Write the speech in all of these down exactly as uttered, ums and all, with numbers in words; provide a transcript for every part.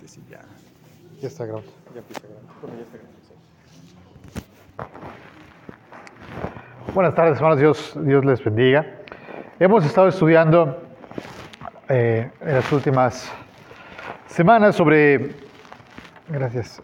que sí, ya. Ya está grabando. Ya empieza a grabar. Bueno, ya está grabando, sí. Buenas tardes, hermanos. Dios, Dios les bendiga. Hemos estado estudiando eh, en las últimas semanas sobre... Gracias.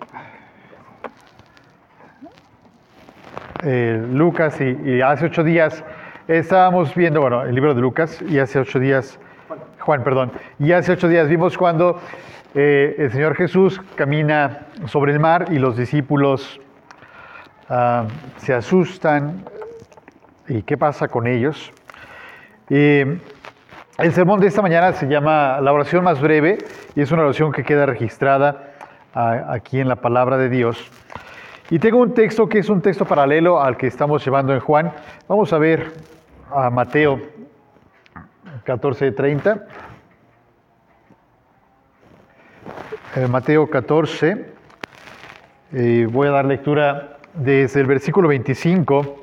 Eh, Lucas y, y hace ocho días estábamos viendo, bueno, el libro de Lucas y hace ocho días... Juan, Juan perdón. Y hace ocho días vimos cuando eh, el Señor Jesús camina sobre el mar y los discípulos uh, se asustan. ¿Y qué pasa con ellos? Eh, el sermón de esta mañana se llama La oración más breve y es una oración que queda registrada uh, aquí en la palabra de Dios. Y tengo un texto que es un texto paralelo al que estamos llevando en Juan. Vamos a ver a Mateo catorce treinta. Eh, Mateo catorce. Eh, voy a dar lectura desde el versículo veinticinco.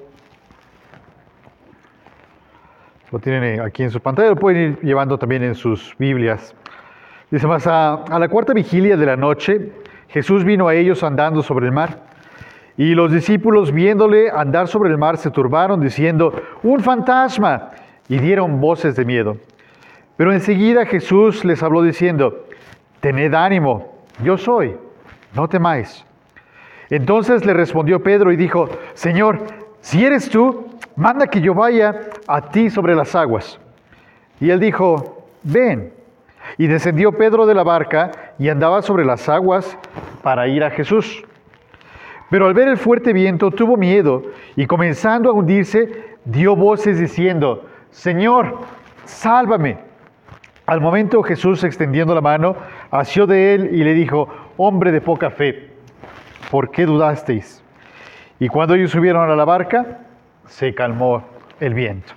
Lo tienen aquí en su pantalla, lo pueden ir llevando también en sus Biblias. Dice más, a, a la cuarta vigilia de la noche, Jesús vino a ellos andando sobre el mar. Y los discípulos, viéndole andar sobre el mar, se turbaron, diciendo, ¡un fantasma! Y dieron voces de miedo. Pero enseguida Jesús les habló diciendo, tened ánimo, yo soy, no temáis. Entonces le respondió Pedro y dijo, Señor, si eres tú, manda que yo vaya a ti sobre las aguas. Y él dijo, ven. Y descendió Pedro de la barca y andaba sobre las aguas para ir a Jesús. Pero al ver el fuerte viento tuvo miedo y comenzando a hundirse, dio voces diciendo, Señor, sálvame. Al momento Jesús, extendiendo la mano, asió de él y le dijo, hombre de poca fe, ¿por qué dudasteis? Y cuando ellos subieron a la barca, se calmó el viento.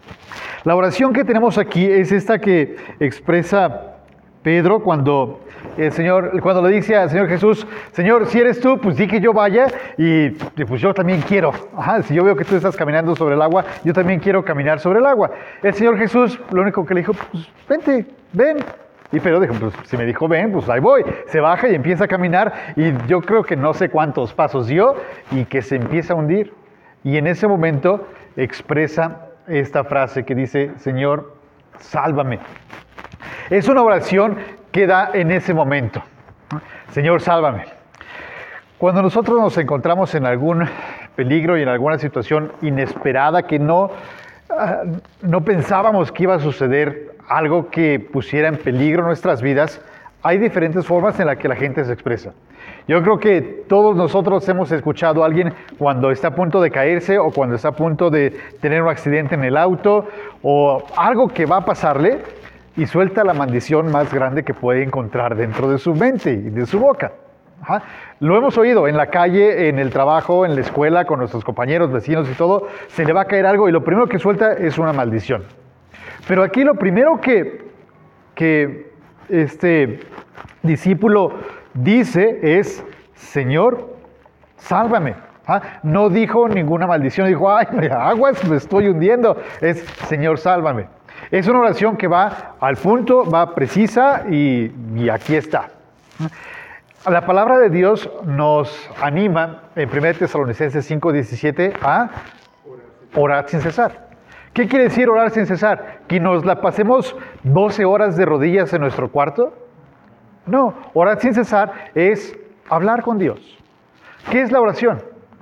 La oración que tenemos aquí es esta que expresa Pedro cuando el Señor, cuando le dice al Señor Jesús, Señor, si eres tú, pues di que yo vaya y pues yo también quiero. Ajá, si yo veo que tú estás caminando sobre el agua, yo también quiero caminar sobre el agua. El Señor Jesús lo único que le dijo, pues vente, ven. Y Pedro dijo, pues si me dijo ven, pues ahí voy. Se baja y empieza a caminar y yo creo que no sé cuántos pasos dio y que se empieza a hundir. Y en ese momento expresa esta frase que dice, Señor, sálvame. Es una oración que da en ese momento. Señor, sálvame. Cuando nosotros nos encontramos en algún peligro y en alguna situación inesperada que no, uh, no pensábamos que iba a suceder, algo que pusiera en peligro nuestras vidas, hay diferentes formas en las que la gente se expresa. Yo creo que todos nosotros hemos escuchado a alguien cuando está a punto de caerse o cuando está a punto de tener un accidente en el auto o algo que va a pasarle y suelta la maldición más grande que puede encontrar dentro de su mente y de su boca. Ajá. Lo hemos oído en la calle, en el trabajo, en la escuela, con nuestros compañeros, vecinos y todo, se le va a caer algo y lo primero que suelta es una maldición. Pero aquí lo primero que, que este discípulo dice es, Señor, sálvame. ¿Ah? No dijo ninguna maldición, dijo, ay, aguas, me estoy hundiendo. Es, Señor, sálvame. Es una oración que va al punto, va precisa y, y aquí está. La palabra de Dios nos anima en primera Tesalonicenses cinco diecisiete a orar sin cesar. ¿Qué quiere decir orar sin cesar? ¿Que nos la pasemos doce horas de rodillas en nuestro cuarto? No, orar sin cesar es hablar con Dios. ¿Qué es la oración?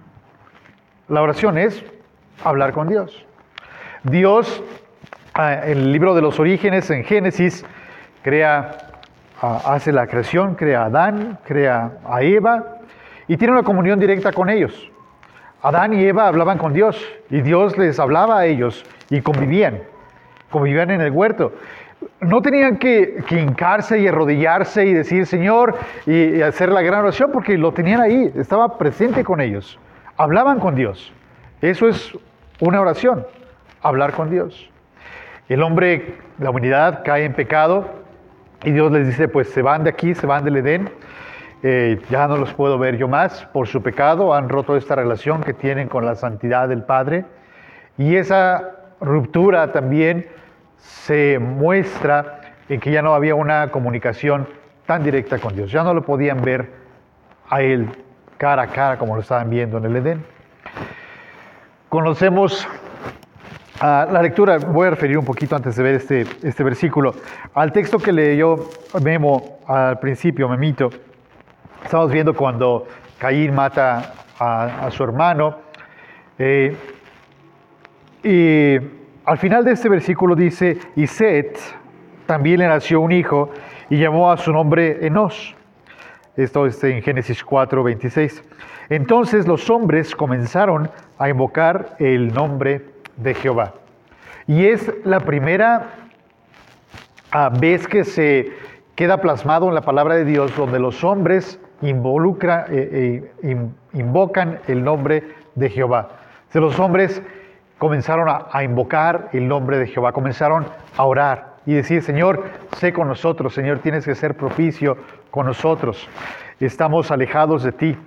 La oración es hablar con Dios. Dios, en el libro de los orígenes, en Génesis, crea, hace la creación, crea a Adán, crea a Eva y tiene una comunión directa con ellos. Adán y Eva hablaban con Dios y Dios les hablaba a ellos y convivían, convivían en el huerto. No tenían que, que hincarse y arrodillarse y decir Señor y, y hacer la gran oración porque lo tenían ahí, estaba presente con ellos. Hablaban con Dios. Eso es una oración, hablar con Dios. El hombre, la humanidad cae en pecado y Dios les dice, pues se van de aquí, se van del Edén. Eh, ya no los puedo ver yo más por su pecado, han roto esta relación que tienen con la santidad del Padre. Y esa ruptura también se muestra en que ya no había una comunicación tan directa con Dios. Ya no lo podían ver a Él cara a cara como lo estaban viendo en el Edén. Conocemos uh, la lectura, voy a referir un poquito antes de ver este, este versículo, al texto que leyó Memo al principio, Memito. Estamos viendo cuando Caín mata a, a su hermano. Eh, y al final de este versículo dice, y Set también le nació un hijo y llamó a su nombre Enos. Esto es en Génesis cuatro, veintiséis. Entonces los hombres comenzaron a invocar el nombre de Jehová. Y es la primera uh, vez que se queda plasmado en la palabra de Dios donde los hombres involucra, eh, eh, invocan el nombre de Jehová. Si los hombres comenzaron a, a invocar el nombre de Jehová, comenzaron a orar y decir, Señor, sé con nosotros, Señor, tienes que ser propicio con nosotros, estamos alejados de ti.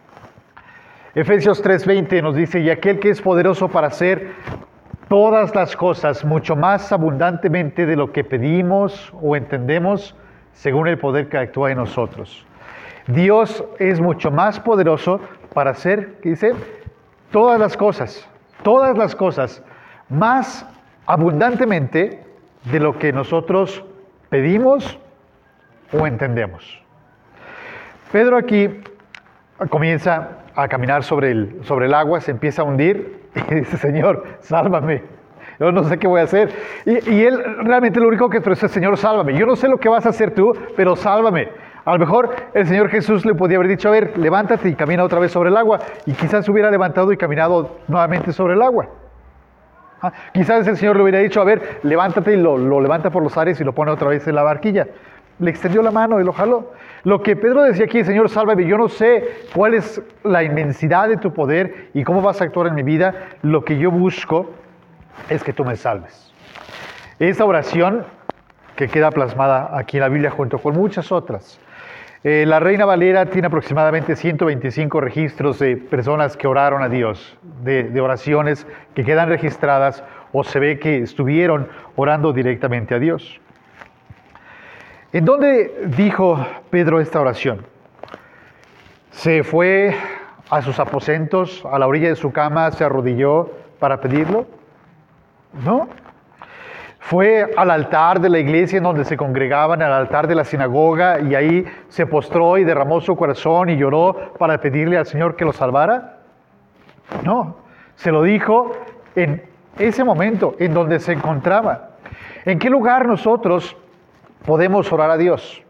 Efesios tres veinte nos dice, y aquel que es poderoso para hacer todas las cosas mucho más abundantemente de lo que pedimos o entendemos, según el poder que actúa en nosotros. Dios es mucho más poderoso para hacer, ¿qué dice? Todas las cosas, todas las cosas, más abundantemente de lo que nosotros pedimos o entendemos. Pedro aquí comienza a caminar sobre el, sobre el agua, se empieza a hundir y dice, Señor, sálvame. Yo no sé qué voy a hacer. Y, y él realmente lo único que expresa es, Señor, sálvame. Yo no sé lo que vas a hacer tú, pero sálvame. A lo mejor el Señor Jesús le podía haber dicho, a ver, levántate y camina otra vez sobre el agua. Y quizás se hubiera levantado y caminado nuevamente sobre el agua. Ah, quizás el Señor le hubiera dicho, a ver, levántate y lo, lo levanta por los aires y lo pone otra vez en la barquilla. Le extendió la mano y lo jaló. Lo que Pedro decía aquí, Señor, sálvame, yo no sé cuál es la inmensidad de tu poder y cómo vas a actuar en mi vida. Lo que yo busco es que tú me salves. Esta oración que queda plasmada aquí en la Biblia junto con muchas otras. Eh, la Reina Valera tiene aproximadamente ciento veinticinco registros de personas que oraron a Dios, de, de oraciones que quedan registradas o se ve que estuvieron orando directamente a Dios. ¿En dónde dijo Pedro esta oración? ¿Se fue a sus aposentos, a la orilla de su cama, se arrodilló para pedirlo? No. Fue al altar de la iglesia en donde se congregaban, al altar de la sinagoga, y ahí se postró y derramó su corazón y lloró para pedirle al Señor que lo salvara. No, se lo dijo en ese momento en donde se encontraba. ¿En qué lugar nosotros podemos orar a Dios?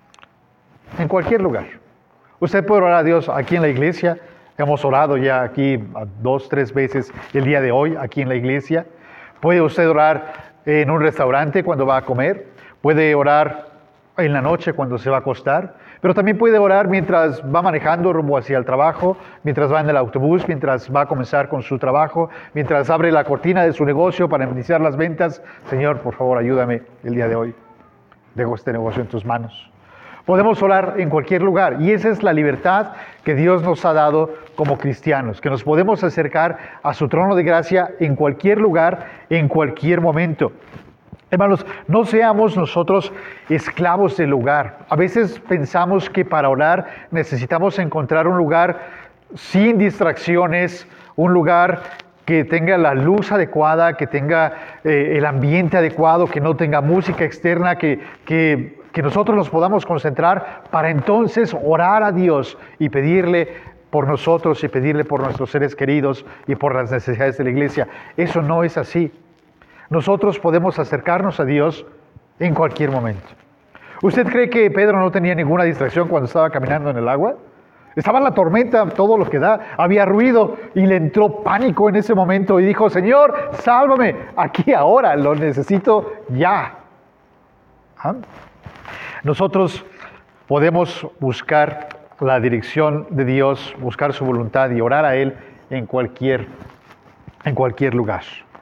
En cualquier lugar. Usted puede orar a Dios aquí en la iglesia. Hemos orado ya aquí dos, tres veces el día de hoy aquí en la iglesia. Puede usted orar en un restaurante cuando va a comer. Puede orar en la noche cuando se va a acostar. Pero también puede orar mientras va manejando rumbo hacia el trabajo, mientras va en el autobús, mientras va a comenzar con su trabajo, mientras abre la cortina de su negocio para iniciar las ventas. Señor, por favor, ayúdame el día de hoy. Dejo este negocio en tus manos. Podemos orar en cualquier lugar y esa es la libertad que Dios nos ha dado como cristianos, que nos podemos acercar a su trono de gracia en cualquier lugar, en cualquier momento. Hermanos, no seamos nosotros esclavos del lugar. A veces pensamos que para orar necesitamos encontrar un lugar sin distracciones, un lugar que tenga la luz adecuada, que tenga eh, el ambiente adecuado, que no tenga música externa, que, que, que nosotros nos podamos concentrar para entonces orar a Dios y pedirle por nosotros y pedirle por nuestros seres queridos y por las necesidades de la iglesia. Eso no es así. Nosotros podemos acercarnos a Dios en cualquier momento. ¿Usted cree que Pedro no tenía ninguna distracción cuando estaba caminando en el agua? Estaba la tormenta, todo lo que da, había ruido y le entró pánico en ese momento y dijo, Señor, sálvame, aquí ahora, lo necesito ya. ¿Ah? Nosotros podemos buscar la dirección de Dios, buscar su voluntad y orar a Él en cualquier, en cualquier lugar.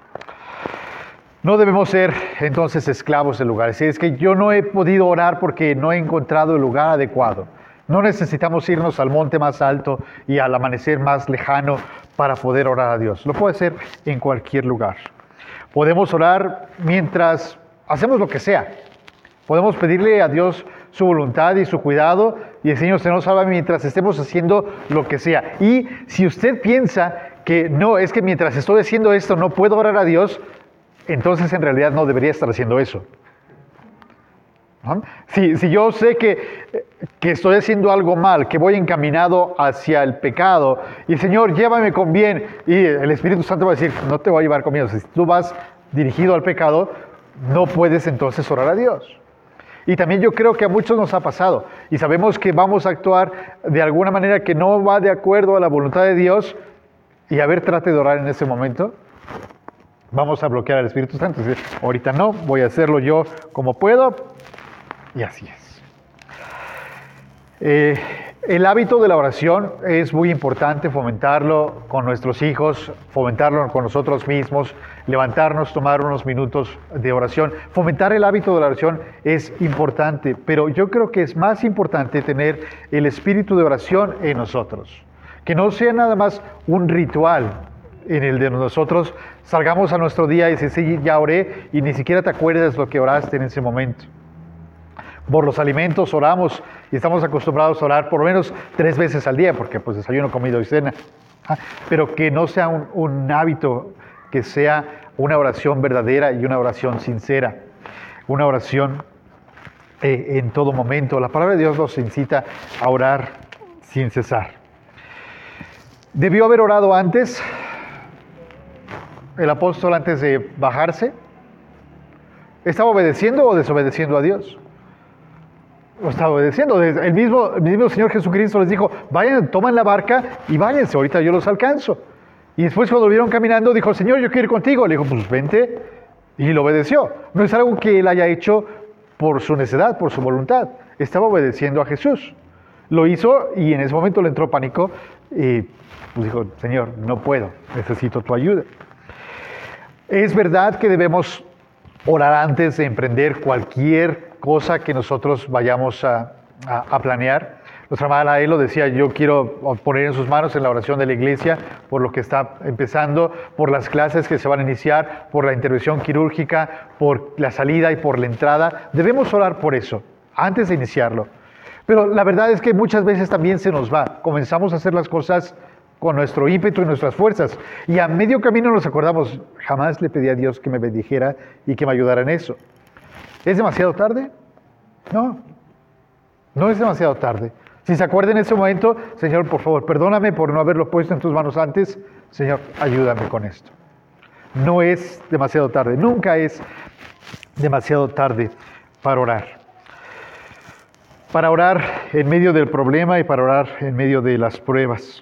No debemos ser entonces esclavos del lugar. Si es que yo no he podido orar porque no he encontrado el lugar adecuado. No necesitamos irnos al monte más alto y al amanecer más lejano para poder orar a Dios. Lo puede hacer en cualquier lugar. Podemos orar mientras hacemos lo que sea. Podemos pedirle a Dios su voluntad y su cuidado y el Señor se nos salva mientras estemos haciendo lo que sea. Y si usted piensa que no, es que mientras estoy haciendo esto no puedo orar a Dios, entonces en realidad no debería estar haciendo eso. ¿No? Si, si yo sé que, que estoy haciendo algo mal, que voy encaminado hacia el pecado, y el Señor, llévame con bien, y el Espíritu Santo va a decir, no te voy a llevar con bien. Si tú vas dirigido al pecado, no puedes entonces orar a Dios. Y también yo creo que a muchos nos ha pasado, y sabemos que vamos a actuar de alguna manera que no va de acuerdo a la voluntad de Dios, y a ver, trate de orar en ese momento. Vamos a bloquear al Espíritu Santo, y decir, ahorita no, voy a hacerlo yo como puedo, y así es. Eh, el hábito de la oración es muy importante fomentarlo con nuestros hijos, fomentarlo con nosotros mismos, levantarnos, tomar unos minutos de oración. Fomentar el hábito de la oración es importante, pero yo creo que es más importante tener el espíritu de oración en nosotros. Que no sea nada más un ritual en el de nosotros salgamos a nuestro día y decir, sí, ya oré, y ni siquiera te acuerdas lo que oraste en ese momento. Por los alimentos oramos y estamos acostumbrados a orar por lo menos tres veces al día, porque pues desayuno, comida y cena. ¿Ah? Pero que no sea un, un hábito, que sea una oración verdadera y una oración sincera. Una oración eh, en todo momento. La palabra de Dios nos incita a orar sin cesar. ¿Debió haber orado antes el apóstol antes de bajarse? ¿Estaba obedeciendo o desobedeciendo a Dios? Lo estaba obedeciendo. El mismo, el mismo Señor Jesucristo les dijo, vayan, toman la barca y váyanse, ahorita yo los alcanzo. Y después cuando vieron caminando, dijo, Señor, yo quiero ir contigo. Le dijo, pues vente, y lo obedeció. No es algo que él haya hecho por su necedad, por su voluntad. Estaba obedeciendo a Jesús. Lo hizo y en ese momento le entró pánico y pues dijo, Señor, no puedo, necesito tu ayuda. Es verdad que debemos orar antes de emprender cualquier cosa que nosotros vayamos a, a, a planear. Nuestra hermana Lael lo decía, yo quiero poner en sus manos en la oración de la iglesia por lo que está empezando, por las clases que se van a iniciar, por la intervención quirúrgica, por la salida y por la entrada. Debemos orar por eso, antes de iniciarlo. Pero la verdad es que muchas veces también se nos va. Comenzamos a hacer las cosas con nuestro ímpetu y nuestras fuerzas. Y a medio camino nos acordamos, jamás le pedí a Dios que me bendijera y que me ayudara en eso. ¿Es demasiado tarde? No, no es demasiado tarde. Si se acuerda en ese momento, Señor, por favor, perdóname por no haberlo puesto en tus manos antes. Señor, ayúdame con esto. No es demasiado tarde, nunca es demasiado tarde para orar. Para orar en medio del problema y para orar en medio de las pruebas.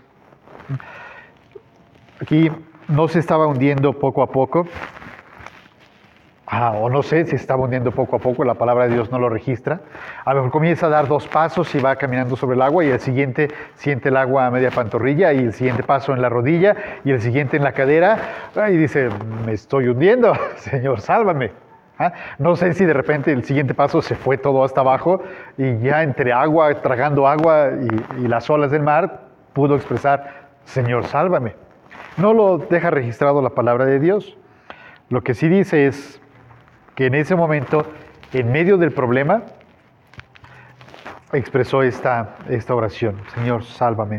Aquí no se estaba hundiendo poco a poco, ah, o no sé si se estaba hundiendo poco a poco, la palabra de Dios no lo registra. A lo mejor comienza a dar dos pasos y va caminando sobre el agua, y el siguiente siente el agua a media pantorrilla, y el siguiente paso en la rodilla, y el siguiente en la cadera, y dice, me estoy hundiendo, Señor, sálvame. ¿Ah? No sé si de repente el siguiente paso se fue todo hasta abajo, y ya entre agua, tragando agua y, y las olas del mar, pudo expresar, Señor, sálvame. No lo deja registrado la palabra de Dios. Lo que sí dice es que en ese momento, en medio del problema, expresó esta, esta oración, Señor, sálvame.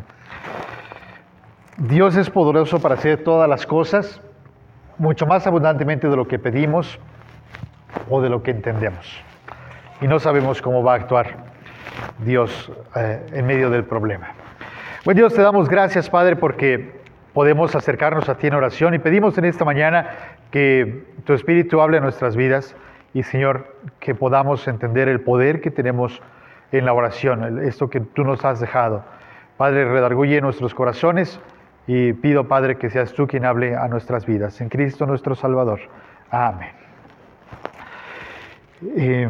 Dios es poderoso para hacer todas las cosas, mucho más abundantemente de lo que pedimos o de lo que entendemos. Y no sabemos cómo va a actuar Dios eh, en medio del problema. Bueno, Dios, te damos gracias, Padre, porque podemos acercarnos a ti en oración y pedimos en esta mañana que tu Espíritu hable en nuestras vidas y, Señor, que podamos entender el poder que tenemos en la oración, esto que tú nos has dejado. Padre, redarguye nuestros corazones y pido, Padre, que seas tú quien hable a nuestras vidas. En Cristo nuestro Salvador. Amén. Eh,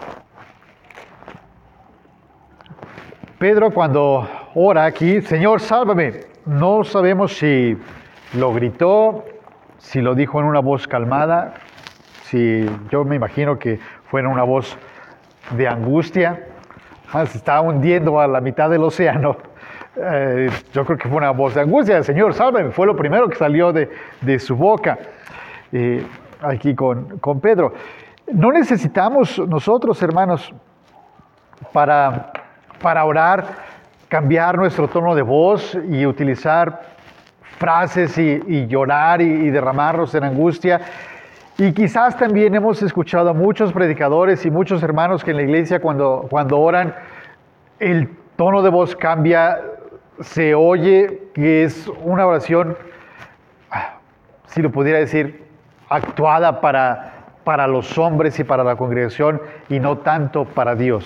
Pedro, cuando ora aquí, Señor, sálvame, no sabemos si lo gritó, si lo dijo en una voz calmada, si yo me imagino que fue en una voz de angustia, ah, se estaba hundiendo a la mitad del océano. Eh, yo creo que fue una voz de angustia, Señor, sálvame, fue lo primero que salió de, de su boca, eh, aquí con, con Pedro. No necesitamos nosotros, hermanos, para, para orar, cambiar nuestro tono de voz y utilizar frases y, y llorar y, y derramarnos en angustia. Y quizás también hemos escuchado a muchos predicadores y muchos hermanos que en la iglesia cuando, cuando oran, el tono de voz cambia, se oye que es una oración, si lo pudiera decir, actuada para, para los hombres y para la congregación y no tanto para Dios.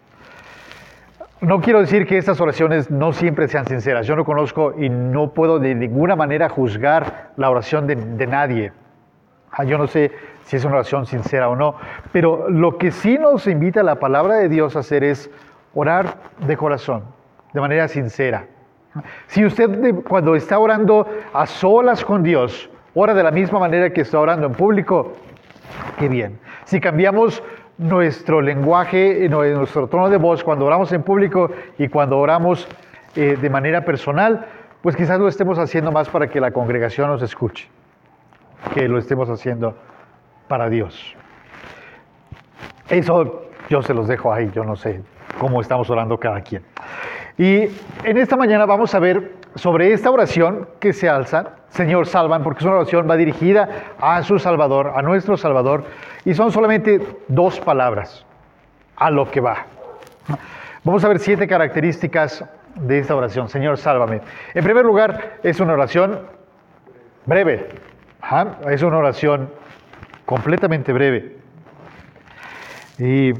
No quiero decir que estas oraciones no siempre sean sinceras. Yo no conozco y no puedo de ninguna manera juzgar la oración de, de nadie. Yo no sé si es una oración sincera o no, pero lo que sí nos invita la palabra de Dios a hacer es orar de corazón, de manera sincera. Si usted cuando está orando a solas con Dios, ora de la misma manera que está orando en público, qué bien. Si cambiamos nuestro lenguaje, nuestro tono de voz cuando oramos en público y cuando oramos eh, de manera personal, pues quizás lo estemos haciendo más para que la congregación nos escuche, que lo estemos haciendo para Dios. Eso yo se los dejo ahí, yo no sé cómo estamos orando cada quien. Y en esta mañana vamos a ver sobre esta oración que se alza, Señor, sálvame, porque es una oración va dirigida a su Salvador, a nuestro Salvador, y son solamente dos palabras, a lo que va. Vamos a ver siete características de esta oración, Señor, sálvame. En primer lugar, es una oración breve. Ajá, es una oración completamente breve. Y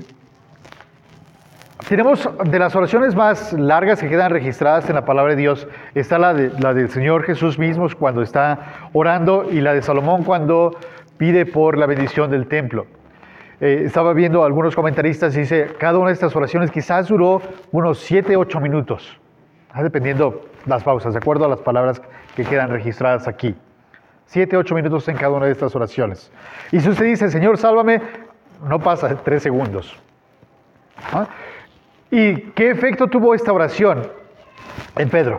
tenemos de las oraciones más largas que quedan registradas en la palabra de Dios, está la, de, la del Señor Jesús mismo cuando está orando y la de Salomón cuando pide por la bendición del templo. Eh, estaba viendo algunos comentaristas y dice, cada una de estas oraciones quizás duró unos siete, ocho minutos, dependiendo las pausas, de acuerdo a las palabras que quedan registradas aquí. Siete, ocho minutos en cada una de estas oraciones. Y si usted dice, Señor, sálvame, no pasa tres segundos. ¿Ah? ¿Y qué efecto tuvo esta oración en Pedro?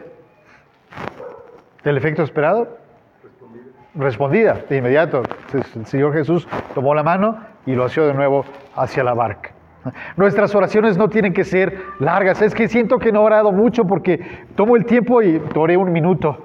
¿El efecto esperado? Respondida. Respondida, de inmediato. El Señor Jesús tomó la mano y lo asió de nuevo hacia la barca. Nuestras oraciones no tienen que ser largas. Es que siento que no he orado mucho porque tomo el tiempo y oré un minuto.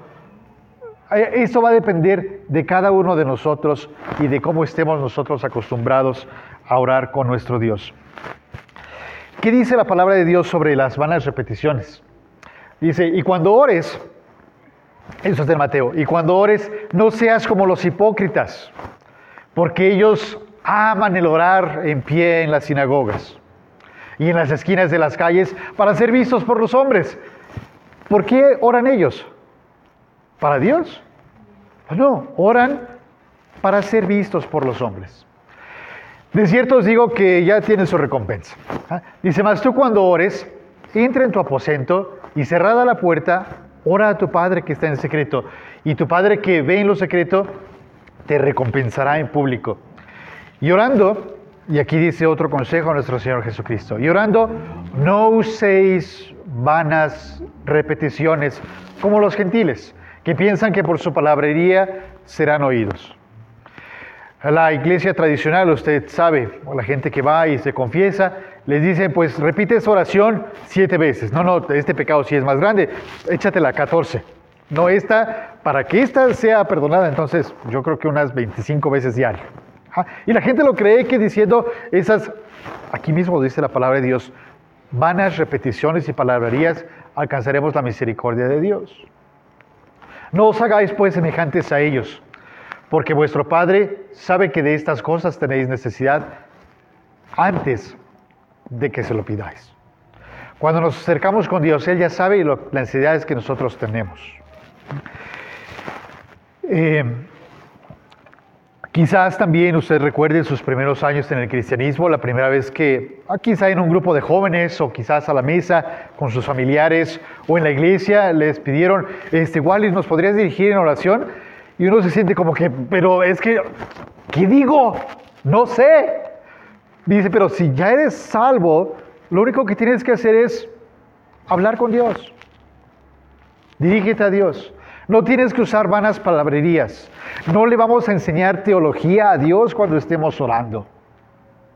Eso va a depender de cada uno de nosotros y de cómo estemos nosotros acostumbrados a orar con nuestro Dios. ¿Qué dice la palabra de Dios sobre las vanas repeticiones? Dice, y cuando ores, eso es de Mateo, y cuando ores, no seas como los hipócritas, porque ellos aman el orar en pie en las sinagogas y en las esquinas de las calles para ser vistos por los hombres. ¿Por qué oran ellos? ¿Para Dios? No, oran para ser vistos por los hombres. De cierto os digo que ya tienen su recompensa. ¿Ah? Dice, mas tú cuando ores, entra en tu aposento y cerrada la puerta, ora a tu Padre que está en secreto. Y tu Padre que ve en lo secreto, te recompensará en público. Y orando, y aquí dice otro consejo a nuestro Señor Jesucristo, y orando, no uséis vanas repeticiones como los gentiles, que piensan que por su palabrería serán oídos. La iglesia tradicional, usted sabe, o la gente que va y se confiesa, les dice, pues repite esa oración siete veces. No, no, este pecado sí es más grande, échatela catorce. No, esta, para que esta sea perdonada, entonces yo creo que unas veinticinco veces diario. ¿Ah? Y la gente lo cree que diciendo esas, aquí mismo dice la palabra de Dios, vanas repeticiones y palabrerías, alcanzaremos la misericordia de Dios. No os hagáis pues semejantes a ellos, porque vuestro Padre sabe que de estas cosas tenéis necesidad antes de que se lo pidáis. Cuando nos acercamos con Dios, Él ya sabe lo, las necesidades que nosotros tenemos. Eh, quizás también usted recuerde sus primeros años en el cristianismo, la primera vez que, ah, quizá en un grupo de jóvenes o quizás a la mesa con sus familiares o en la iglesia les pidieron, este, Wally, ¿nos podrías dirigir en oración? Y uno se siente como que, pero es que, ¿qué digo? No sé. Dice, pero si ya eres salvo, lo único que tienes que hacer es hablar con Dios. Dirígete a Dios. No tienes que usar vanas palabrerías. No le vamos a enseñar teología a Dios cuando estemos orando.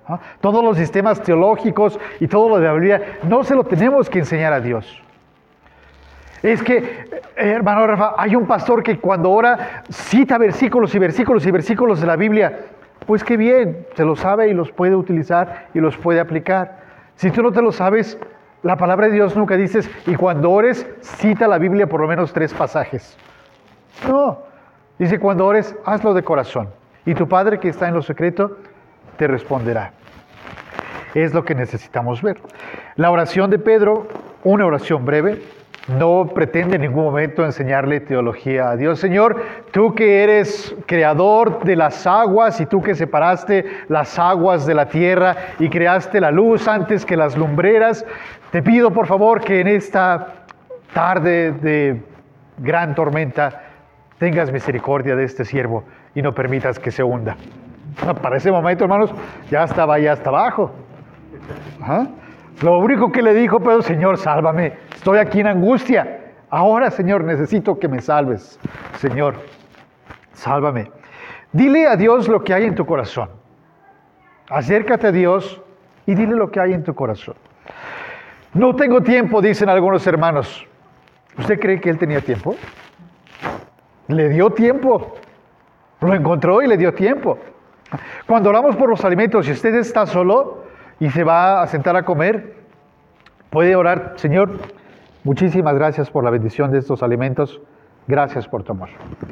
¿Ah? Todos los sistemas teológicos y todo lo de la Biblia no se lo tenemos que enseñar a Dios. Es que, eh, hermano Rafa, hay un pastor que cuando ora cita versículos y versículos y versículos de la Biblia. Pues qué bien, se lo sabe y los puede utilizar y los puede aplicar. Si tú no te lo sabes, la palabra de Dios nunca dices, y cuando ores, cita la Biblia por lo menos tres pasajes. No, dice cuando ores, hazlo de corazón. Y tu Padre que está en lo secreto, te responderá. Es lo que necesitamos ver. La oración de Pedro, una oración breve, no pretende en ningún momento enseñarle teología a Dios. Señor, tú que eres creador de las aguas y tú que separaste las aguas de la tierra y creaste la luz antes que las lumbreras, te pido por favor que en esta tarde de gran tormenta tengas misericordia de este siervo y no permitas que se hunda. Para ese momento, hermanos, ya estaba ahí hasta abajo. Ajá. Lo único que le dijo, pero Señor, sálvame, estoy aquí en angustia. Ahora, Señor, necesito que me salves. Señor, sálvame. Dile a Dios lo que hay en tu corazón. Acércate a Dios y dile lo que hay en tu corazón. No tengo tiempo, dicen algunos hermanos. ¿Usted cree que él tenía tiempo? Le dio tiempo. Lo encontró y le dio tiempo. Cuando oramos por los alimentos, si usted está solo y se va a sentar a comer, puede orar, Señor, muchísimas gracias por la bendición de estos alimentos, gracias por tu amor.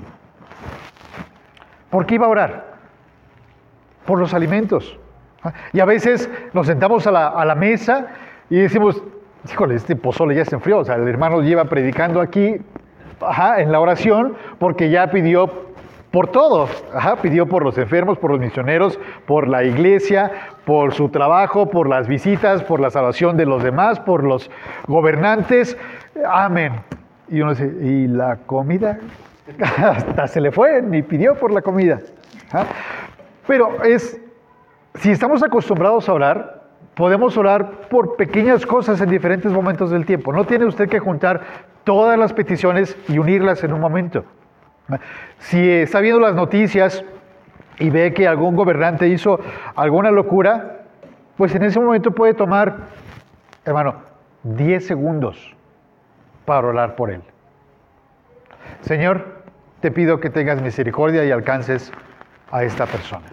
¿Por qué iba a orar? Por los alimentos. Y a veces nos sentamos a la, a la mesa y decimos, híjole, este pozole ya se enfrió, o sea, el hermano lleva predicando aquí, ajá, en la oración, porque ya pidió por todo, ajá, pidió por los enfermos, por los misioneros, por la iglesia, por su trabajo, por las visitas, por la salvación de los demás, por los gobernantes. Amén. Y uno dice, ¿y la comida? Hasta se le fue, ni pidió por la comida. ¿Ah? Pero es, si estamos acostumbrados a orar, podemos orar por pequeñas cosas en diferentes momentos del tiempo. No tiene usted que juntar todas las peticiones y unirlas en un momento. Si está viendo las noticias y ve que algún gobernante hizo alguna locura, pues en ese momento puede tomar, hermano, diez segundos para orar por él. Señor, te pido que tengas misericordia y alcances a esta persona.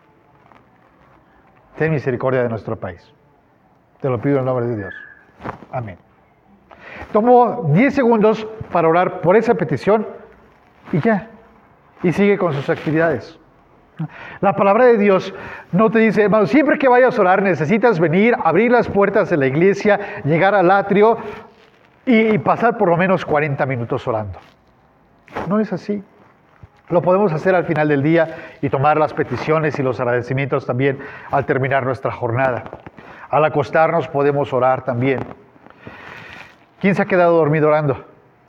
Ten misericordia de nuestro país. Te lo pido en el nombre de Dios. Amén. Tomó diez segundos para orar por esa petición y ya, y sigue con sus actividades. La palabra de Dios no te dice, hermano, siempre que vayas a orar necesitas venir, abrir las puertas de la iglesia, llegar al atrio y, y pasar por lo menos cuarenta minutos orando. No es así. Lo podemos hacer al final del día y tomar las peticiones y los agradecimientos también al terminar nuestra jornada. Al acostarnos podemos orar también. ¿Quién se ha quedado dormido orando?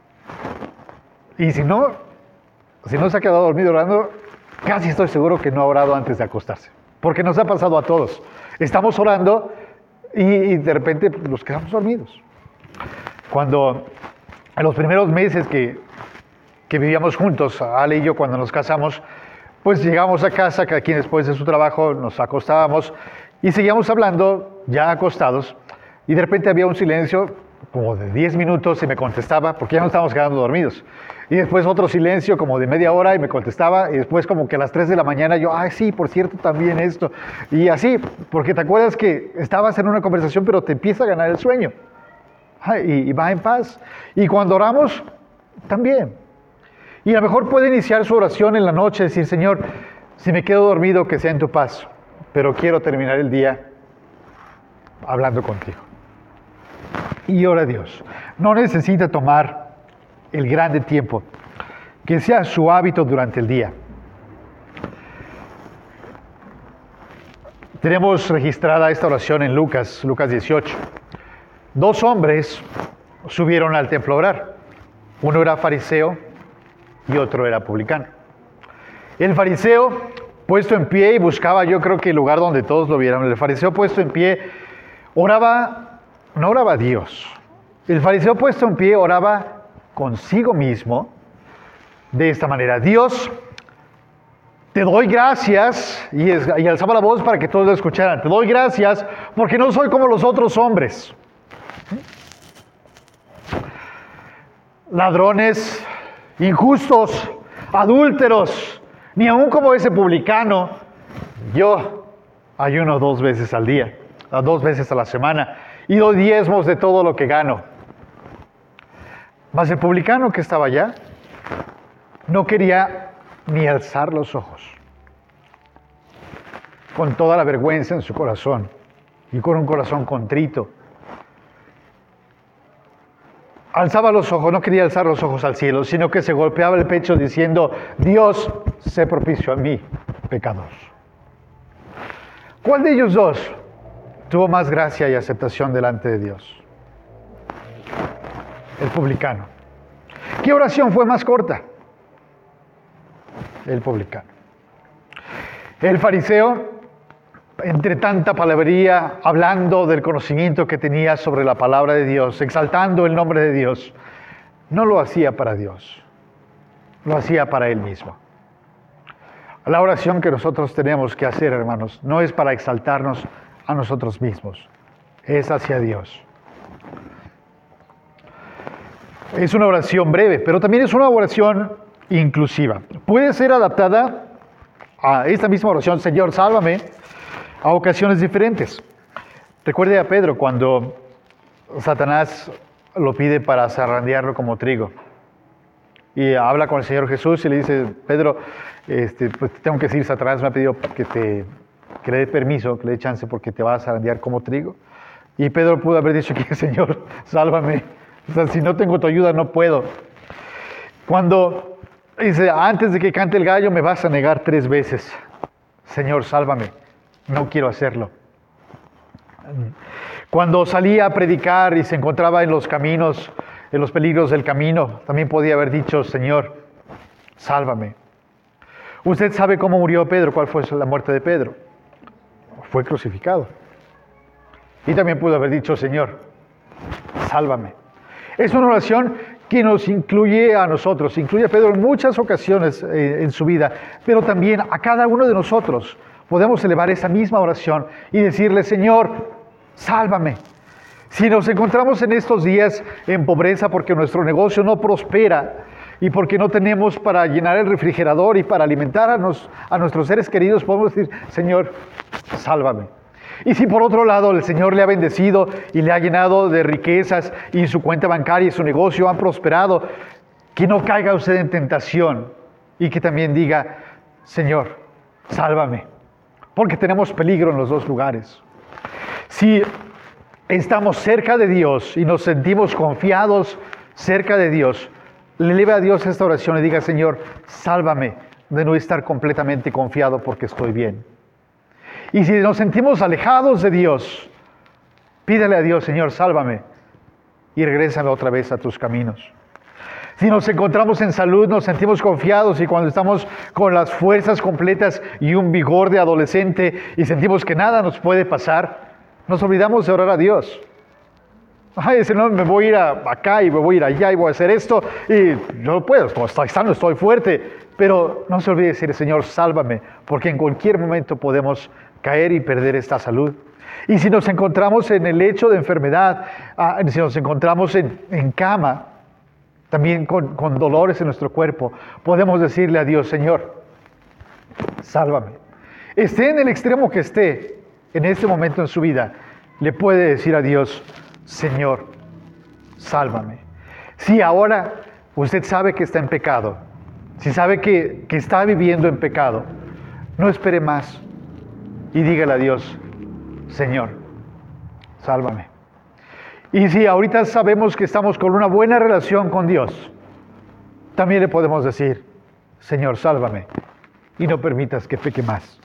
Y si no, si no se ha quedado dormido orando, casi estoy seguro que no ha orado antes de acostarse. Porque nos ha pasado a todos. Estamos orando y, y de repente nos quedamos dormidos. Cuando en los primeros meses que, que vivíamos juntos, Ale y yo, cuando nos casamos, pues llegamos a casa, cada quien después de su trabajo, nos acostábamos y seguíamos hablando, ya acostados, y de repente había un silencio como de diez minutos y me contestaba, porque ya no estábamos quedando dormidos. Y después otro silencio como de media hora y me contestaba, y después como que a las tres de la mañana yo, ay sí, por cierto, también esto. Y así, porque te acuerdas que estabas en una conversación, pero te empieza a ganar el sueño. Ay, y, y va en paz. Y cuando oramos, también. Y a lo mejor puede iniciar su oración en la noche, decir, Señor, si me quedo dormido, que sea en tu paz, pero quiero terminar el día hablando contigo. Y ora a Dios. No necesita tomar el grande tiempo, que sea su hábito durante el día. Tenemos registrada esta oración en Lucas, Lucas dieciocho. Dos hombres subieron al templo a orar. Uno era fariseo y otro era publicano. El fariseo, puesto en pie, y buscaba, yo creo que el lugar donde todos lo vieran, el fariseo puesto en pie, oraba, no oraba a Dios. El fariseo puesto en pie oraba consigo mismo de esta manera: Dios, te doy gracias, y, es, y alzaba la voz para que todos lo escucharan, te doy gracias porque no soy como los otros hombres. Ladrones, injustos, adúlteros, ni aun como ese publicano. Yo ayuno dos veces al día, dos veces a la semana, y doy diezmos de todo lo que gano. Mas el publicano que estaba allá no quería ni alzar los ojos, con toda la vergüenza en su corazón y con un corazón contrito. Alzaba los ojos, no quería alzar los ojos al cielo, sino que se golpeaba el pecho diciendo, Dios, sé propicio a mí, pecador. ¿Cuál de ellos dos tuvo más gracia y aceptación delante de Dios? El publicano. ¿Qué oración fue más corta? El publicano. El fariseo, entre tanta palabrería, hablando del conocimiento que tenía sobre la palabra de Dios, exaltando el nombre de Dios, no lo hacía para Dios, lo hacía para él mismo. La oración que nosotros tenemos que hacer, hermanos, no es para exaltarnos a nosotros mismos, es hacia Dios. Es una oración breve, pero también es una oración inclusiva. Puede ser adaptada a esta misma oración, Señor, sálvame, a ocasiones diferentes. Recuerde a Pedro cuando Satanás lo pide para zarandearlo como trigo. Y habla con el Señor Jesús y le dice, Pedro, este, pues tengo que decir, Satanás me ha pedido que, te, que le dé permiso, que le dé chance porque te va a zarandear como trigo. Y Pedro pudo haber dicho que, Señor, sálvame. O sea, si no tengo tu ayuda, no puedo. Cuando dice, antes de que cante el gallo, me vas a negar tres veces. Señor, sálvame. No quiero hacerlo. Cuando salía a predicar y se encontraba en los caminos, en los peligros del camino, también podía haber dicho, Señor, sálvame. Usted sabe cómo murió Pedro, cuál fue la muerte de Pedro. Fue crucificado. Y también pudo haber dicho, Señor, sálvame. Es una oración que nos incluye a nosotros, incluye a Pedro en muchas ocasiones eh, en su vida, pero también a cada uno de nosotros. Podemos elevar esa misma oración y decirle, Señor, sálvame. Si nos encontramos en estos días en pobreza porque nuestro negocio no prospera y porque no tenemos para llenar el refrigerador y para alimentar a, nos, a nuestros seres queridos, podemos decir, Señor, sálvame. Y si por otro lado el Señor le ha bendecido y le ha llenado de riquezas y su cuenta bancaria y su negocio han prosperado, que no caiga usted en tentación y que también diga, Señor, sálvame. Porque tenemos peligro en los dos lugares. Si estamos cerca de Dios y nos sentimos confiados cerca de Dios, le eleve a Dios esta oración y diga, Señor, sálvame de no estar completamente confiado porque estoy bien. Y si nos sentimos alejados de Dios, pídele a Dios, Señor, sálvame y regrésame otra vez a tus caminos. Si nos encontramos en salud, nos sentimos confiados y cuando estamos con las fuerzas completas y un vigor de adolescente y sentimos que nada nos puede pasar, nos olvidamos de orar a Dios. Ay, Señor, me voy a ir a acá y me voy a ir allá y voy a hacer esto y yo no puedo, estoy sano, estoy fuerte. Pero no se olvide de decir, Señor, sálvame, porque en cualquier momento podemos caer y perder esta salud. Y si nos encontramos en el lecho de enfermedad, ah, si nos encontramos en, en cama, también con, con dolores en nuestro cuerpo, podemos decirle a Dios, Señor, sálvame. Esté en el extremo que esté en este momento en su vida, le puede decir a Dios, Señor, sálvame. Si ahora usted sabe que está en pecado, si sabe que, que está viviendo en pecado, no espere más y dígale a Dios, Señor, sálvame. Y si ahorita sabemos que estamos con una buena relación con Dios, también le podemos decir, Señor, sálvame y no permitas que peque más.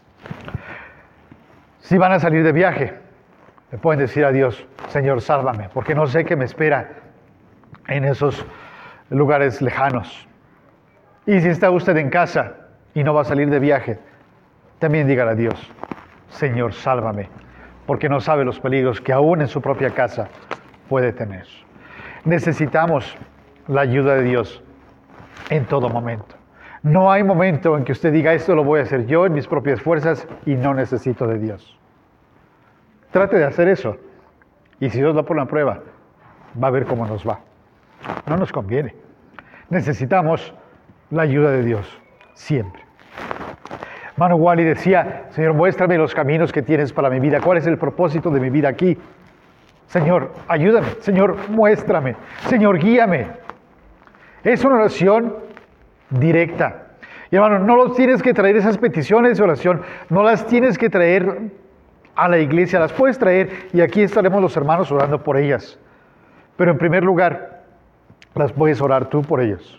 Si van a salir de viaje, le pueden decir a Dios, Señor, sálvame, porque no sé qué me espera en esos lugares lejanos. Y si está usted en casa y no va a salir de viaje, también dígale a Dios, Señor, sálvame, porque no sabe los peligros que aún en su propia casa puede tener. Necesitamos la ayuda de Dios en todo momento. No hay momento en que usted diga, esto lo voy a hacer yo en mis propias fuerzas y no necesito de Dios. Trate de hacer eso. Y si Dios da por la prueba, va a ver cómo nos va. No nos conviene. Necesitamos la ayuda de Dios, siempre. Hermano Wally decía, Señor, muéstrame los caminos que tienes para mi vida. ¿Cuál es el propósito de mi vida aquí? Señor, ayúdame. Señor, muéstrame. Señor, guíame. Es una oración directa. Y hermano, no los tienes que traer esas peticiones de oración, no las tienes que traer a la iglesia, las puedes traer y aquí estaremos los hermanos orando por ellas. Pero en primer lugar, las puedes orar tú por ellos.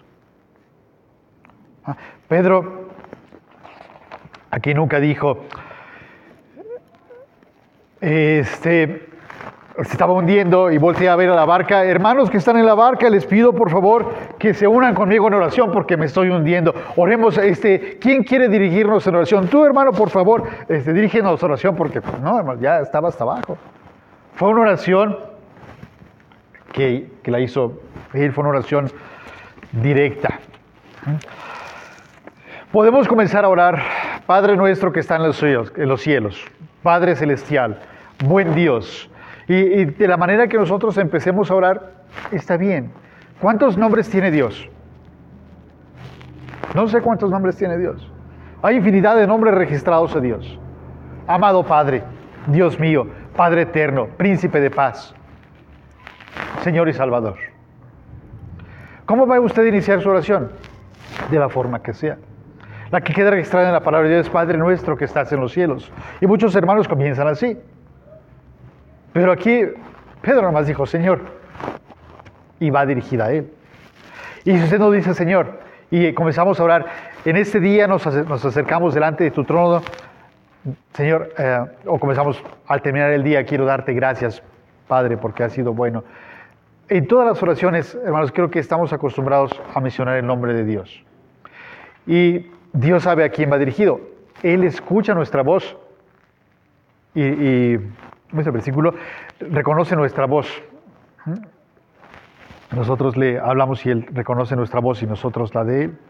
Pedro aquí nunca dijo, este, se estaba hundiendo y volteé a ver a la barca. Hermanos que están en la barca, les pido por favor que se unan conmigo en oración porque me estoy hundiendo. Oremos, este, ¿quién quiere dirigirnos en oración? Tú, hermano, por favor, este, dirígenos en oración porque, pues, no, hermano, ya estaba hasta abajo. Fue una oración que, que la hizo él, fue una oración directa. Podemos comenzar a orar, Padre nuestro que está en los cielos, en los cielos, Padre celestial, buen Dios. Y, y de la manera que nosotros empecemos a orar, está bien. ¿Cuántos nombres tiene Dios? No sé cuántos nombres tiene Dios. Hay infinidad de nombres registrados a Dios. Amado Padre, Dios mío, Padre eterno, Príncipe de paz, Señor y Salvador. ¿Cómo va usted a iniciar su oración? De la forma que sea. La que queda registrada en la palabra de Dios es Padre nuestro que estás en los cielos. Y muchos hermanos comienzan así. Pero aquí Pedro nomás dijo, Señor, y va dirigida a Él. Y si usted nos dice, Señor, y comenzamos a orar, en este día nos, nos acercamos delante de tu trono, Señor, eh, o comenzamos al terminar el día, quiero darte gracias, Padre, porque has sido bueno. En todas las oraciones, hermanos, creo que estamos acostumbrados a mencionar el nombre de Dios. Y Dios sabe a quién va dirigido. Él escucha nuestra voz. Y, y nuestro versículo reconoce nuestra voz. Nosotros le hablamos y Él reconoce nuestra voz y nosotros la de Él.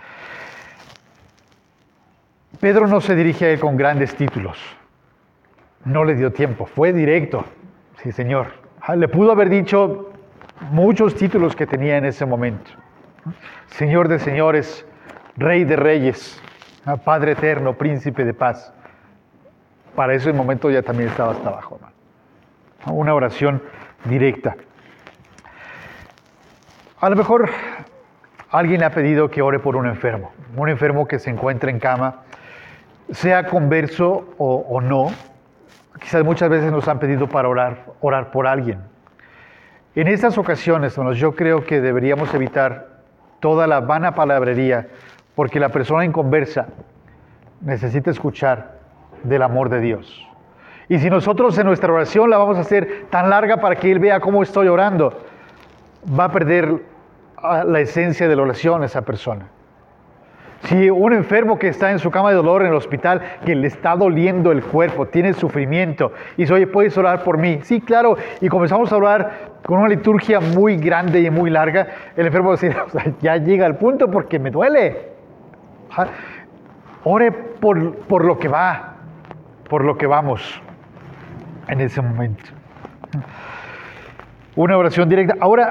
Pedro no se dirige a Él con grandes títulos. No le dio tiempo. Fue directo. Sí, Señor. Le pudo haber dicho muchos títulos que tenía en ese momento. Señor de señores, Rey de reyes, Padre eterno, Príncipe de paz. Para ese momento ya también estaba hasta abajo, hermano. Una oración directa. A lo mejor alguien le ha pedido que ore por un enfermo, un enfermo que se encuentra en cama, sea converso o, o no. Quizás muchas veces nos han pedido para orar, orar por alguien. En estas ocasiones, hermanos, yo creo que deberíamos evitar toda la vana palabrería, porque la persona inconversa necesita escuchar del amor de Dios. Y si nosotros en nuestra oración la vamos a hacer tan larga para que Él vea cómo estoy orando, va a perder la esencia de la oración esa persona. Si un enfermo que está en su cama de dolor en el hospital, que le está doliendo el cuerpo, tiene sufrimiento, y dice, oye, ¿puedes orar por mí? Sí, claro, y comenzamos a orar con una liturgia muy grande y muy larga, el enfermo va a decir, o sea, ya llega al punto porque me duele. ¿Ah? Ore por, por lo que va, por lo que vamos en ese momento. Una oración directa. Ahora,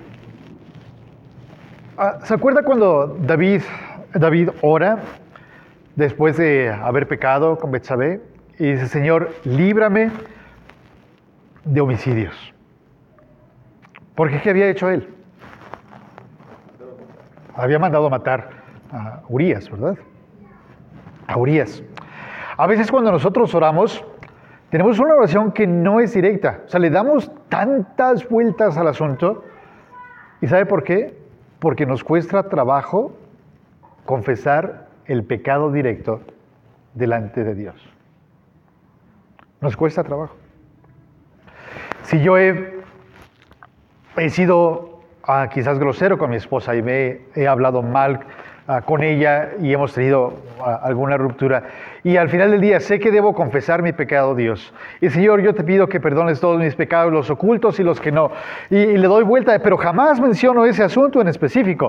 ¿se acuerda cuando David, David ora después de haber pecado con Betsabé? Y dice, Señor, líbrame de homicidios. ¿Por qué había hecho él? Había mandado matar a Urías, ¿verdad? A Urías. A veces cuando nosotros oramos, tenemos una oración que no es directa. O sea, le damos tantas vueltas al asunto. ¿Y sabe por qué? Porque nos cuesta trabajo confesar el pecado directo delante de Dios. Nos cuesta trabajo. Si yo he, he sido uh, quizás grosero con mi esposa y me he hablado mal uh, con ella y hemos tenido uh, alguna ruptura, y al final del día sé que debo confesar mi pecado a Dios. Y Señor, yo te pido que perdones todos mis pecados, los ocultos y los que no. Y, y le doy vuelta, pero jamás menciono ese asunto en específico.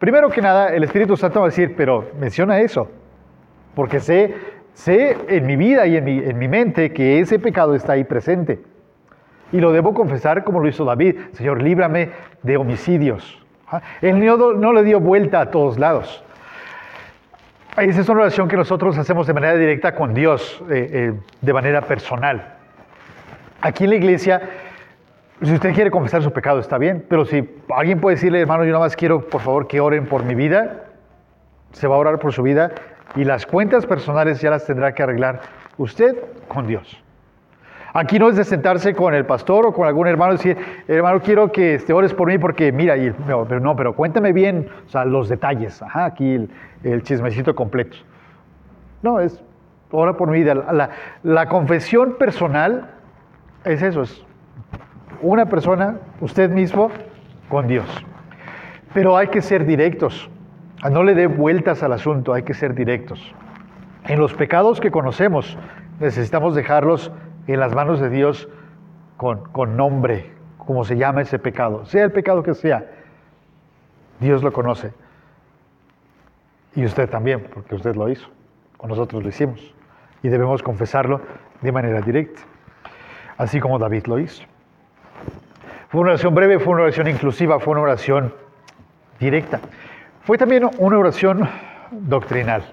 Primero que nada, el Espíritu Santo va a decir, pero menciona eso, porque sé, sé en mi vida y en mi, en mi mente que ese pecado está ahí presente. Y lo debo confesar como lo hizo David. Señor, líbrame de homicidios. Él no, no le dio vuelta a todos lados. Esa es una oración que nosotros hacemos de manera directa con Dios, eh, eh, de manera personal. Aquí en la iglesia, si usted quiere confesar su pecado, está bien, pero si alguien puede decirle, hermano, yo nada más quiero, por favor, que oren por mi vida, se va a orar por su vida y las cuentas personales ya las tendrá que arreglar usted con Dios. Aquí no es de sentarse con el pastor o con algún hermano y decir, hermano, quiero que te ores por mí porque mira, y, no, pero no, pero cuéntame bien, o sea, los detalles, ajá, aquí el, el chismecito completo. No, es ora por mi vida. La, la, la confesión personal es eso, es una persona, usted mismo, con Dios. Pero hay que ser directos, no le dé vueltas al asunto, hay que ser directos. En los pecados que conocemos, necesitamos dejarlos en las manos de Dios con, con nombre, como se llama ese pecado. Sea el pecado que sea, Dios lo conoce. Y usted también, porque usted lo hizo, o nosotros lo hicimos. Y debemos confesarlo de manera directa, así como David lo hizo. Fue una oración breve, fue una oración inclusiva, fue una oración directa. Fue también una oración doctrinal.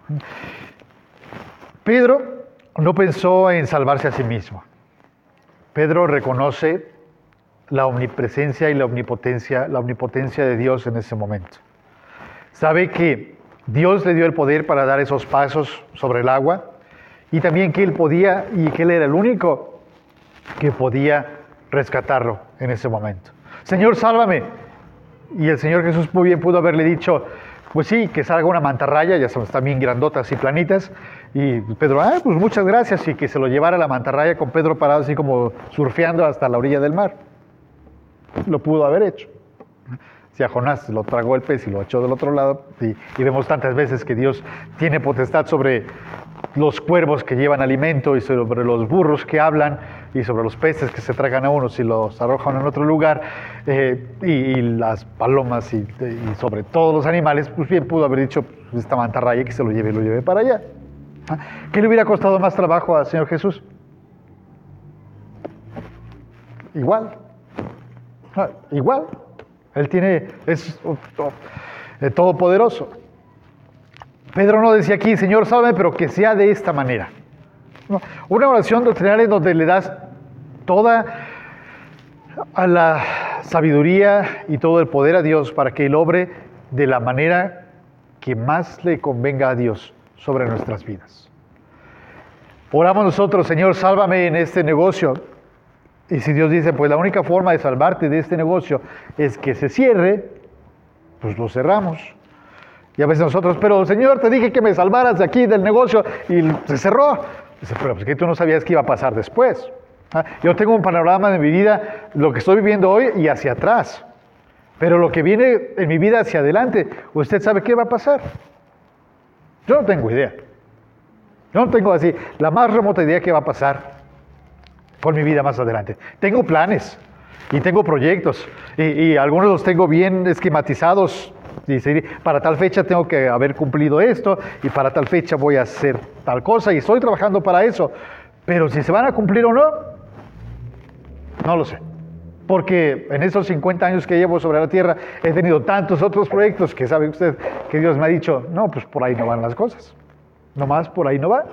Pedro no pensó en salvarse a sí mismo. Pedro reconoce la omnipresencia y la omnipotencia, la omnipotencia de Dios en ese momento. Sabe que Dios le dio el poder para dar esos pasos sobre el agua y también que él podía y que él era el único que podía rescatarlo en ese momento. Señor, sálvame. Y el Señor Jesús muy bien pudo haberle dicho, pues sí, que salga una mantarraya, ya son, están bien grandotas y planitas. Y Pedro, ah, pues muchas gracias, y que se lo llevara la mantarraya con Pedro parado así como surfeando hasta la orilla del mar. Lo pudo haber hecho. Si a Jonás lo tragó el pez y lo echó del otro lado, y, y vemos tantas veces que Dios tiene potestad sobre los cuervos que llevan alimento y sobre los burros que hablan y sobre los peces que se tragan a unos y los arrojan en otro lugar eh, y, y las palomas y, y sobre todos los animales, pues bien pudo haber dicho pues, esta mantarraya que se lo lleve y lo lleve para allá. ¿Qué le hubiera costado más trabajo al Señor Jesús? Igual. Ah, igual. Él tiene, es oh, oh, eh, todopoderoso. Pedro no decía aquí, Señor, sálvame, pero que sea de esta manera. No. Una oración doctrinal en donde le das toda a la sabiduría y todo el poder a Dios para que Él obre de la manera que más le convenga a Dios sobre nuestras vidas. Oramos nosotros, Señor, sálvame en este negocio. Y si Dios dice, pues la única forma de salvarte de este negocio es que se cierre, pues lo cerramos. Y a veces nosotros, pero Señor, te dije que me salvaras de aquí del negocio y se cerró. Dice, pero pues que tú no sabías qué iba a pasar después. ¿Ah? Yo tengo un panorama de mi vida, lo que estoy viviendo hoy y hacia atrás. Pero lo que viene en mi vida hacia adelante, ¿usted sabe qué va a pasar? Yo no tengo idea. Yo no tengo así la más remota idea qué va a pasar con mi vida más adelante. Tengo planes y tengo proyectos y, y algunos los tengo bien esquematizados. Y para tal fecha tengo que haber cumplido esto y para tal fecha voy a hacer tal cosa y estoy trabajando para eso. Pero si se van a cumplir o no, no lo sé. Porque en esos cincuenta años que llevo sobre la tierra he tenido tantos otros proyectos que sabe usted que Dios me ha dicho, no, pues por ahí no van las cosas. Nomás por ahí no va.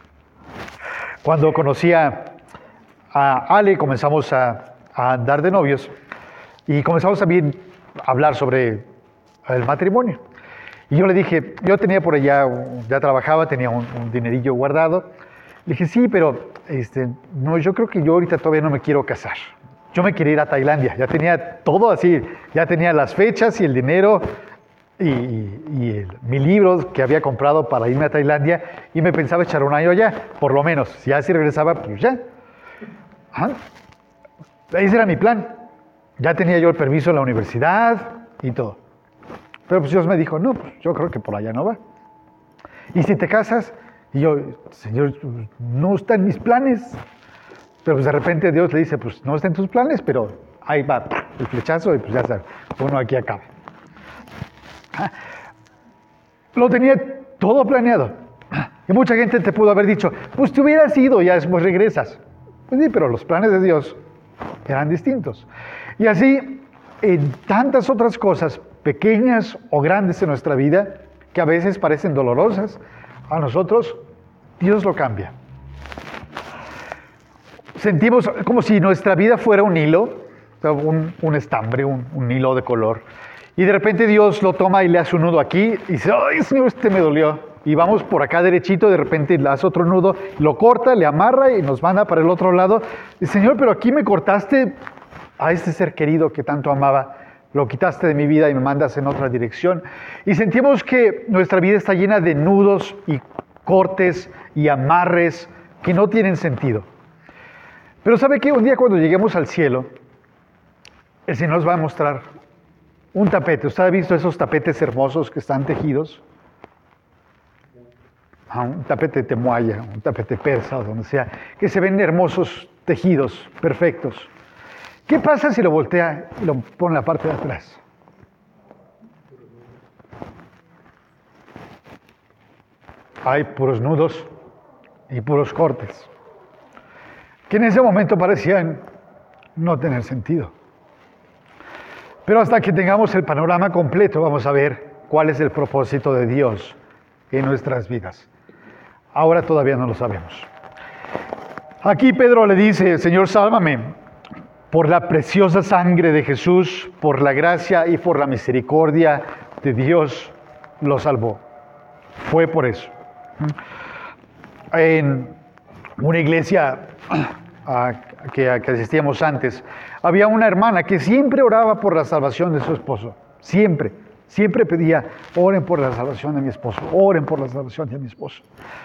Cuando conocí a, a Ale, comenzamos a, a andar de novios y comenzamos también a hablar sobre el matrimonio. Y yo le dije, yo tenía por allá, ya trabajaba, tenía un, un dinerillo guardado. Le dije, sí, pero este, no, yo creo que yo ahorita todavía no me quiero casar. Yo me quería ir a Tailandia, ya tenía todo así, ya tenía las fechas y el dinero y, y, y el, mi libro que había comprado para irme a Tailandia y me pensaba echar un año allá, por lo menos. Ya si regresaba, pues ya. Ajá. Ese era mi plan. Ya tenía yo el permiso en la universidad y todo. Pero pues Dios me dijo, no, pues yo creo que por allá no va. ¿Y si te casas? Y yo, Señor, no está en mis planes. Pero pues de repente Dios le dice, pues no está en tus planes, pero ahí va el flechazo y pues ya sabes, uno aquí acaba. Lo tenía todo planeado. Y mucha gente te pudo haber dicho, pues te hubieras ido y ya después regresas. Pues sí, pero los planes de Dios eran distintos. Y así, en tantas otras cosas, pequeñas o grandes en nuestra vida, que a veces parecen dolorosas, a nosotros Dios lo cambia. Sentimos como si nuestra vida fuera un hilo, un, un estambre, un, un hilo de color. Y de repente Dios lo toma y le hace un nudo aquí y dice, ¡ay, Señor, este me dolió! Y vamos por acá derechito, de repente le hace otro nudo, lo corta, le amarra y nos manda para el otro lado. Y Señor, pero aquí me cortaste a este ser querido que tanto amaba, lo quitaste de mi vida y me mandas en otra dirección. Y sentimos que nuestra vida está llena de nudos y cortes y amarres que no tienen sentido. Pero ¿sabe qué? Un día cuando lleguemos al cielo, el Señor nos va a mostrar un tapete. ¿Usted ha visto esos tapetes hermosos que están tejidos? Ah, un tapete temuaya, un tapete persa o donde sea, que se ven hermosos tejidos, perfectos. ¿Qué pasa si lo voltea y lo pone en la parte de atrás? Hay puros nudos y puros cortes, que en ese momento parecían no tener sentido. Pero hasta que tengamos el panorama completo, vamos a ver cuál es el propósito de Dios en nuestras vidas. Ahora todavía no lo sabemos. Aquí Pedro le dice, Señor, sálvame por la preciosa sangre de Jesús, por la gracia y por la misericordia de Dios, lo salvó. Fue por eso. En una iglesia a, que, a que asistíamos antes, había una hermana que siempre oraba por la salvación de su esposo. Siempre, siempre pedía, oren por la salvación de mi esposo, oren por la salvación de mi esposo.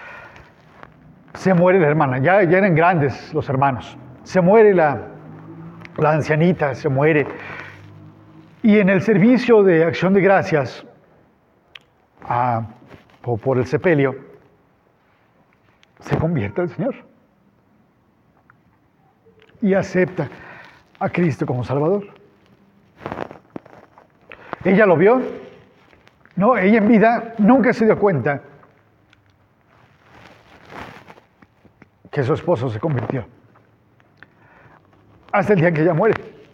Se muere la hermana, ya, ya eran grandes los hermanos. Se muere la, la ancianita, se muere. Y en el servicio de acción de gracias, a, por, por el sepelio, se convierte al Señor. Y acepta a Cristo como Salvador. ¿Ella lo vio? No, ella en vida nunca se dio cuenta que su esposo se convirtió. Hasta el día que ella muere.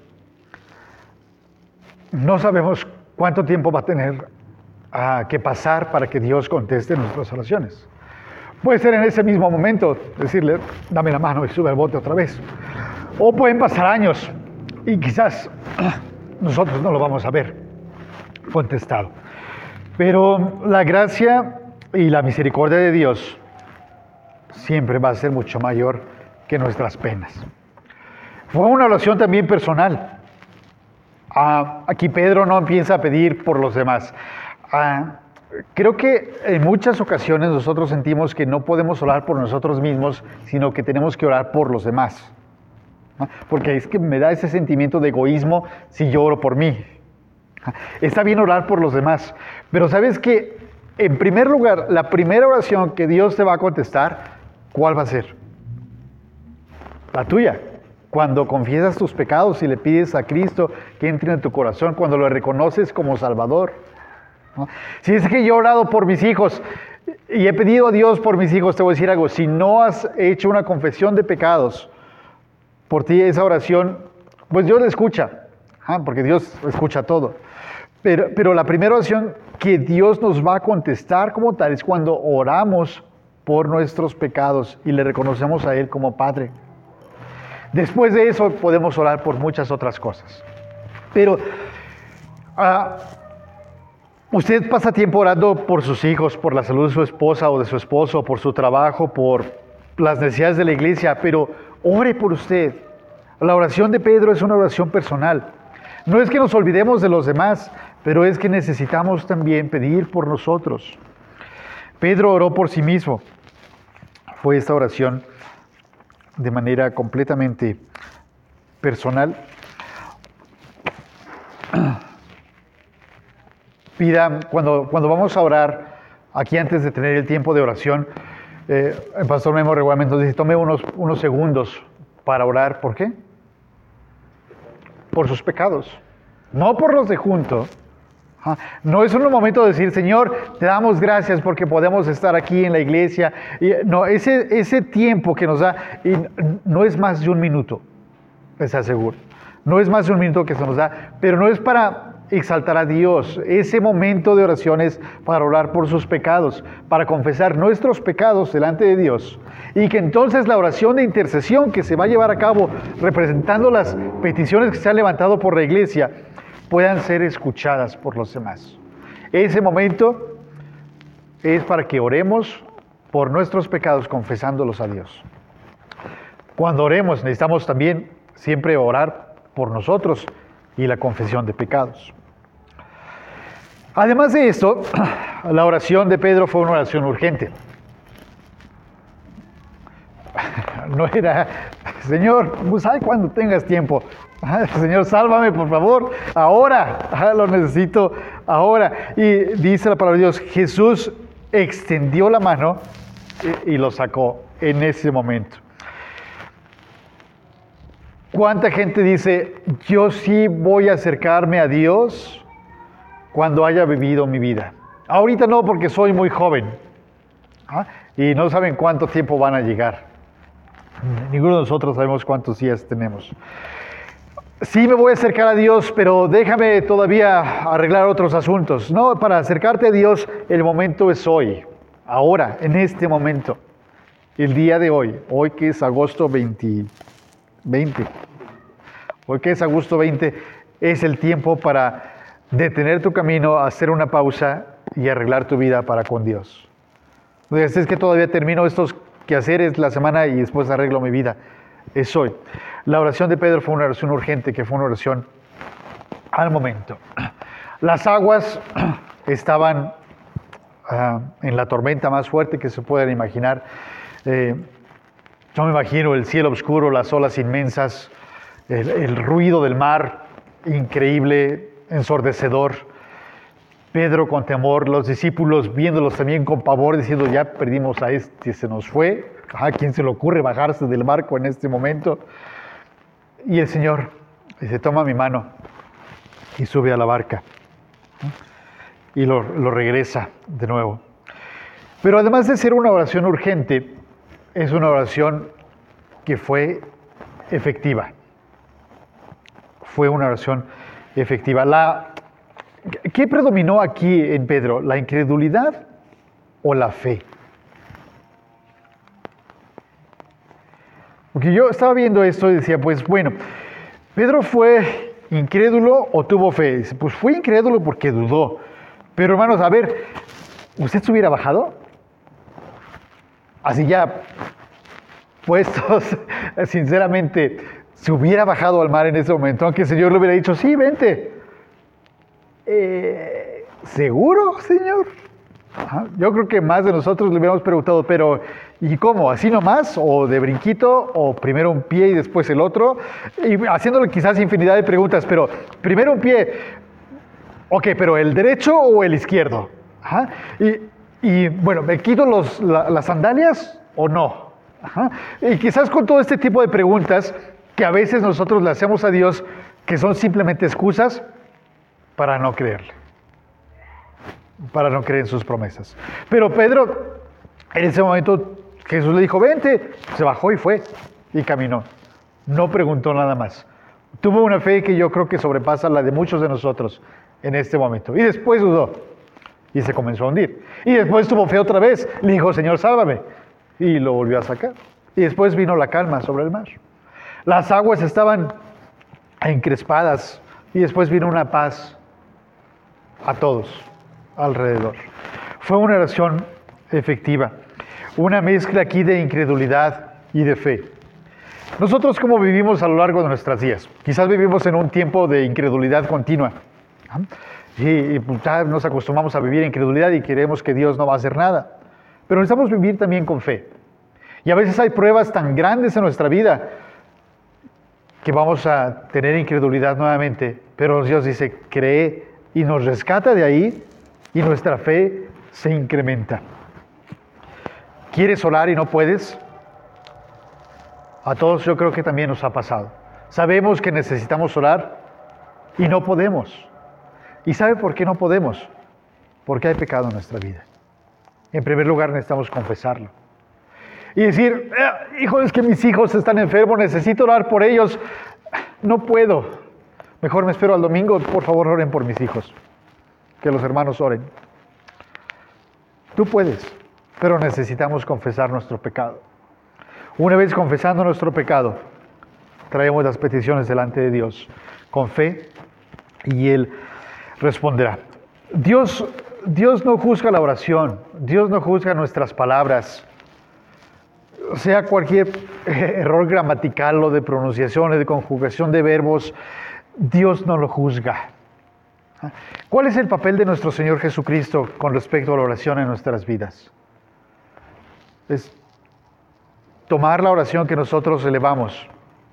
No sabemos cuánto tiempo va a tener uh, que pasar para que Dios conteste nuestras oraciones. Puede ser en ese mismo momento, decirle, dame la mano y sube al bote otra vez. O pueden pasar años y quizás nosotros no lo vamos a ver contestado. Pero la gracia y la misericordia de Dios siempre va a ser mucho mayor que nuestras penas. Fue una oración también personal. Ah, aquí Pedro no empieza a pedir por los demás. Ah, creo que en muchas ocasiones nosotros sentimos que no podemos orar por nosotros mismos, sino que tenemos que orar por los demás. ¿No? Porque es que me da ese sentimiento de egoísmo si yo oro por mí. Está bien orar por los demás, pero ¿sabes qué? En primer lugar, la primera oración que Dios te va a contestar, ¿cuál va a ser? La tuya. Cuando confiesas tus pecados y le pides a Cristo que entre en tu corazón, cuando lo reconoces como Salvador. ¿No? Si es que yo he orado por mis hijos y he pedido a Dios por mis hijos, te voy a decir algo. Si no has hecho una confesión de pecados por ti, esa oración, pues Dios la escucha, ¿ah? Porque Dios escucha todo. Pero, pero la primera oración que Dios nos va a contestar como tal es cuando oramos por nuestros pecados y le reconocemos a Él como Padre. Después de eso podemos orar por muchas otras cosas. Pero uh, usted pasa tiempo orando por sus hijos, por la salud de su esposa o de su esposo, por su trabajo, por las necesidades de la iglesia, pero ore por usted. La oración de Pedro es una oración personal. No es que nos olvidemos de los demás, pero es que necesitamos también pedir por nosotros. Pedro oró por sí mismo. Fue esta oración de manera completamente personal. Pida, cuando, cuando vamos a orar, aquí antes de tener el tiempo de oración, eh, el pastor Memo regularmente nos dice, tome unos, unos segundos para orar. ¿Por qué? Por sus pecados. No por los de junto, No es un momento de decir, Señor, te damos gracias porque podemos estar aquí en la iglesia. Y no, ese, ese tiempo que nos da, y no es más de un minuto, les aseguro. No es más de un minuto que se nos da, pero no es para exaltar a Dios. Ese momento de oración es para orar por sus pecados, para confesar nuestros pecados delante de Dios. Y que entonces la oración de intercesión que se va a llevar a cabo representando las peticiones que se han levantado por la iglesia puedan ser escuchadas por los demás. Ese momento es para que oremos por nuestros pecados confesándolos a Dios. Cuando oremos necesitamos también siempre orar por nosotros y la confesión de pecados. Además de esto, la oración de Pedro fue una oración urgente. No era, Señor, pues ay, cuando tengas tiempo. Señor, sálvame, por favor, ahora, lo necesito ahora. Y dice la palabra de Dios, Jesús extendió la mano y, y lo sacó en ese momento. ¿Cuánta gente dice, yo sí voy a acercarme a Dios cuando haya vivido mi vida? Ahorita no, porque soy muy joven. ¿Ah? Y no saben cuánto tiempo van a llegar. Ninguno de nosotros sabemos cuántos días tenemos. Sí me voy a acercar a Dios, pero déjame todavía arreglar otros asuntos. No, para acercarte a Dios, el momento es hoy, ahora, en este momento. El día de hoy, hoy que es agosto veinte, veinte. Hoy que es agosto veinte, es el tiempo para detener tu camino, hacer una pausa y arreglar tu vida para con Dios. Entonces, es que todavía termino estos quehaceres la semana y después arreglo mi vida. Es hoy. La oración de Pedro fue una oración urgente, que fue una oración al momento. Las aguas estaban uh, en la tormenta más fuerte que se puedan imaginar. Eh, yo me imagino el cielo oscuro, las olas inmensas, el, el ruido del mar, increíble, ensordecedor. Pedro con temor, los discípulos viéndolos también con pavor, diciendo, ya perdimos a este, se nos fue. ¿A quién se le ocurre bajarse del barco en este momento? Y el Señor dice, toma mi mano y sube a la barca. Y lo, lo regresa de nuevo. Pero además de ser una oración urgente, es una oración que fue efectiva. Fue una oración efectiva. La, ¿Qué predominó aquí en Pedro? ¿La incredulidad o la fe? Porque yo estaba viendo esto y decía, pues bueno, ¿Pedro fue incrédulo o tuvo fe? Dice, pues fue incrédulo porque dudó. Pero hermanos, a ver, ¿usted se hubiera bajado? Así ya, puestos, sinceramente, se hubiera bajado al mar en ese momento, aunque el Señor le hubiera dicho, sí, vente. Eh, ¿Seguro, Señor? Ajá. Yo creo que más de nosotros le hubiéramos preguntado, pero ¿y cómo? ¿Así nomás? ¿O de brinquito? ¿O primero un pie y después el otro? Y haciéndole quizás infinidad de preguntas, pero primero un pie. Ok, pero ¿el derecho o el izquierdo? Ajá. Y, y bueno, ¿me quito los, la, las sandalias o no? Ajá. Y quizás con todo este tipo de preguntas que a veces nosotros le hacemos a Dios, que son simplemente excusas para no creerle. Para no creer en sus promesas. Pero Pedro, en ese momento, Jesús le dijo, vente, se bajó y fue, y caminó. No preguntó nada más. Tuvo una fe que yo creo que sobrepasa la de muchos de nosotros en este momento. Y después dudó, y se comenzó a hundir. Y después tuvo fe otra vez, le dijo, Señor, sálvame, y lo volvió a sacar. Y después vino la calma sobre el mar. Las aguas estaban encrespadas, y después vino una paz a todos alrededor. Fue una oración efectiva, una mezcla aquí de incredulidad y de fe. Nosotros, ¿cómo vivimos a lo largo de nuestras días? Quizás vivimos en un tiempo de incredulidad continua. Y, y ya nos acostumbramos a vivir en incredulidad y queremos que Dios no va a hacer nada. Pero necesitamos vivir también con fe. Y a veces hay pruebas tan grandes en nuestra vida que vamos a tener incredulidad nuevamente. Pero Dios dice, cree y nos rescata de ahí y nuestra fe se incrementa. ¿Quieres orar y no puedes? A todos yo creo que también nos ha pasado. Sabemos que necesitamos orar y no podemos. ¿Y sabe por qué no podemos? Porque hay pecado en nuestra vida. En primer lugar, necesitamos confesarlo. Y decir, eh, hijo, es que mis hijos están enfermos, necesito orar por ellos. No puedo. Mejor me espero al domingo, por favor, oren por mis hijos. Que los hermanos oren. Tú puedes, pero necesitamos confesar nuestro pecado. Una vez confesando nuestro pecado, traemos las peticiones delante de Dios con fe y Él responderá. Dios, Dios no juzga la oración, Dios no juzga nuestras palabras. Sea cualquier error gramatical o de pronunciación o de conjugación de verbos, Dios no lo juzga. ¿Cuál es el papel de nuestro Señor Jesucristo con respecto a la oración en nuestras vidas? Es tomar la oración que nosotros elevamos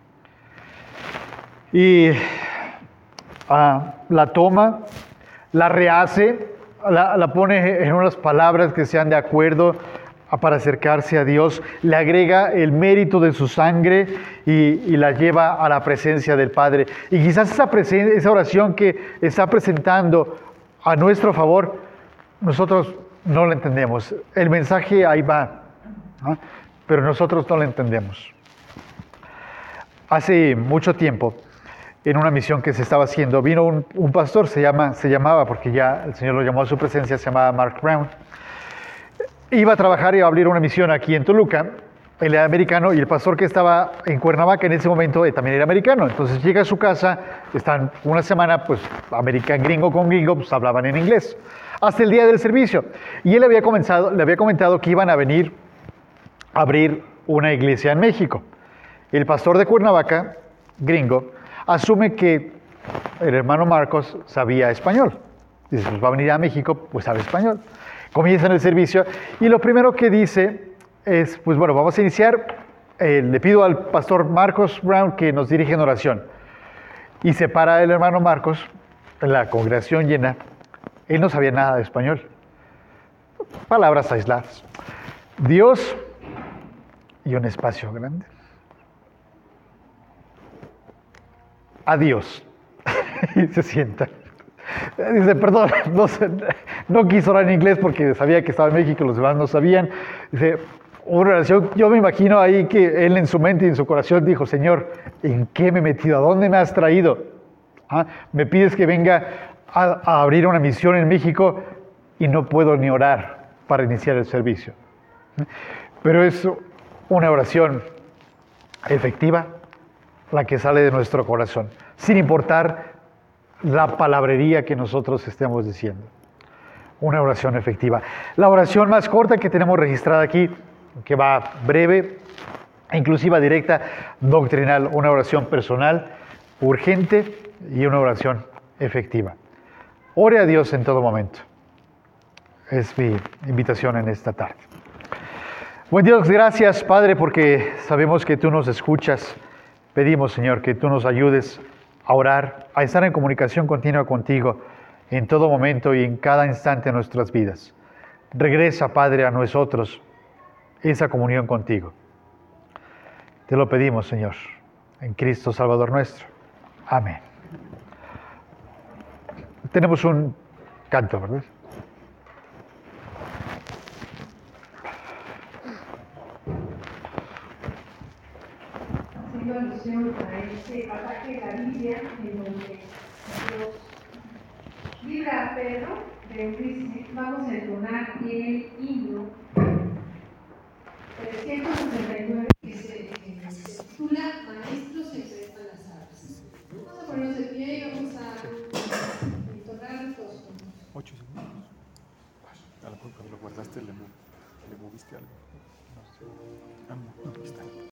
y uh, la toma, la rehace, la, la pone en unas palabras que sean de acuerdo para acercarse a Dios, le agrega el mérito de su sangre y, y la lleva a la presencia del Padre. Y quizás esa, presen- esa oración que está presentando a nuestro favor, nosotros no la entendemos. El mensaje ahí va, ¿no? Pero nosotros no la entendemos. Hace mucho tiempo, en una misión que se estaba haciendo, vino un, un pastor, se, llama, se llamaba, porque ya el Señor lo llamó a su presencia, se llamaba Mark Brown. Iba a trabajar y a abrir una misión aquí en Toluca. Él era americano y el pastor que estaba en Cuernavaca en ese momento también era americano. Entonces llega a su casa, están una semana, pues, americano, gringo con gringo, pues hablaban en inglés. Hasta el día del servicio. Y él había comenzado, le había comentado que iban a venir a abrir una iglesia en México. El pastor de Cuernavaca, gringo, asume que el hermano Marcos sabía español. Dice, pues va a venir a México, pues sabe español. Comienzan el servicio y lo primero que dice es, pues bueno, vamos a iniciar. Eh, le pido al pastor Marcos Brown que nos dirija en oración. Y se para el hermano Marcos, en la congregación llena. Él no sabía nada de español. Palabras aisladas. Dios y un espacio grande. Adiós. Y se sienta. Dice, perdón, no, sé, no quiso orar en inglés porque sabía que estaba en México y los demás no sabían. Dice, una oración, yo me imagino ahí que él en su mente y en su corazón dijo, Señor, ¿en qué me he metido? ¿A dónde me has traído? ¿Ah? Me pides que venga a, a abrir una misión en México y no puedo ni orar para iniciar el servicio. Pero es una oración efectiva, la que sale de nuestro corazón, sin importar la palabrería que nosotros estemos diciendo. Una oración efectiva. La oración más corta que tenemos registrada aquí, que va breve, inclusiva, directa, doctrinal. Una oración personal, urgente y una oración efectiva. Ore a Dios en todo momento. Es mi invitación en esta tarde. Buen Dios, gracias, Padre, porque sabemos que tú nos escuchas. Pedimos, Señor, que tú nos ayudes a orar, a estar en comunicación continua contigo en todo momento y en cada instante de nuestras vidas. Regresa, Padre, a nosotros esa comunión contigo. Te lo pedimos, Señor, en Cristo Salvador nuestro. Amén. Tenemos un canto, ¿verdad? Haciendo alusión a este pasaje de la Biblia en donde Dios libra a Pedro de Eurice, vamos a entonar el himno trescientos sesenta y nueve que se titula Maestro se trepa las aves. Vamos a ponernos de pie y vamos a entonar todos juntos. Ocho segundos. A lo mejor cuando lo guardaste le, le moviste algo. No sé. Ah, no, no, aquí está.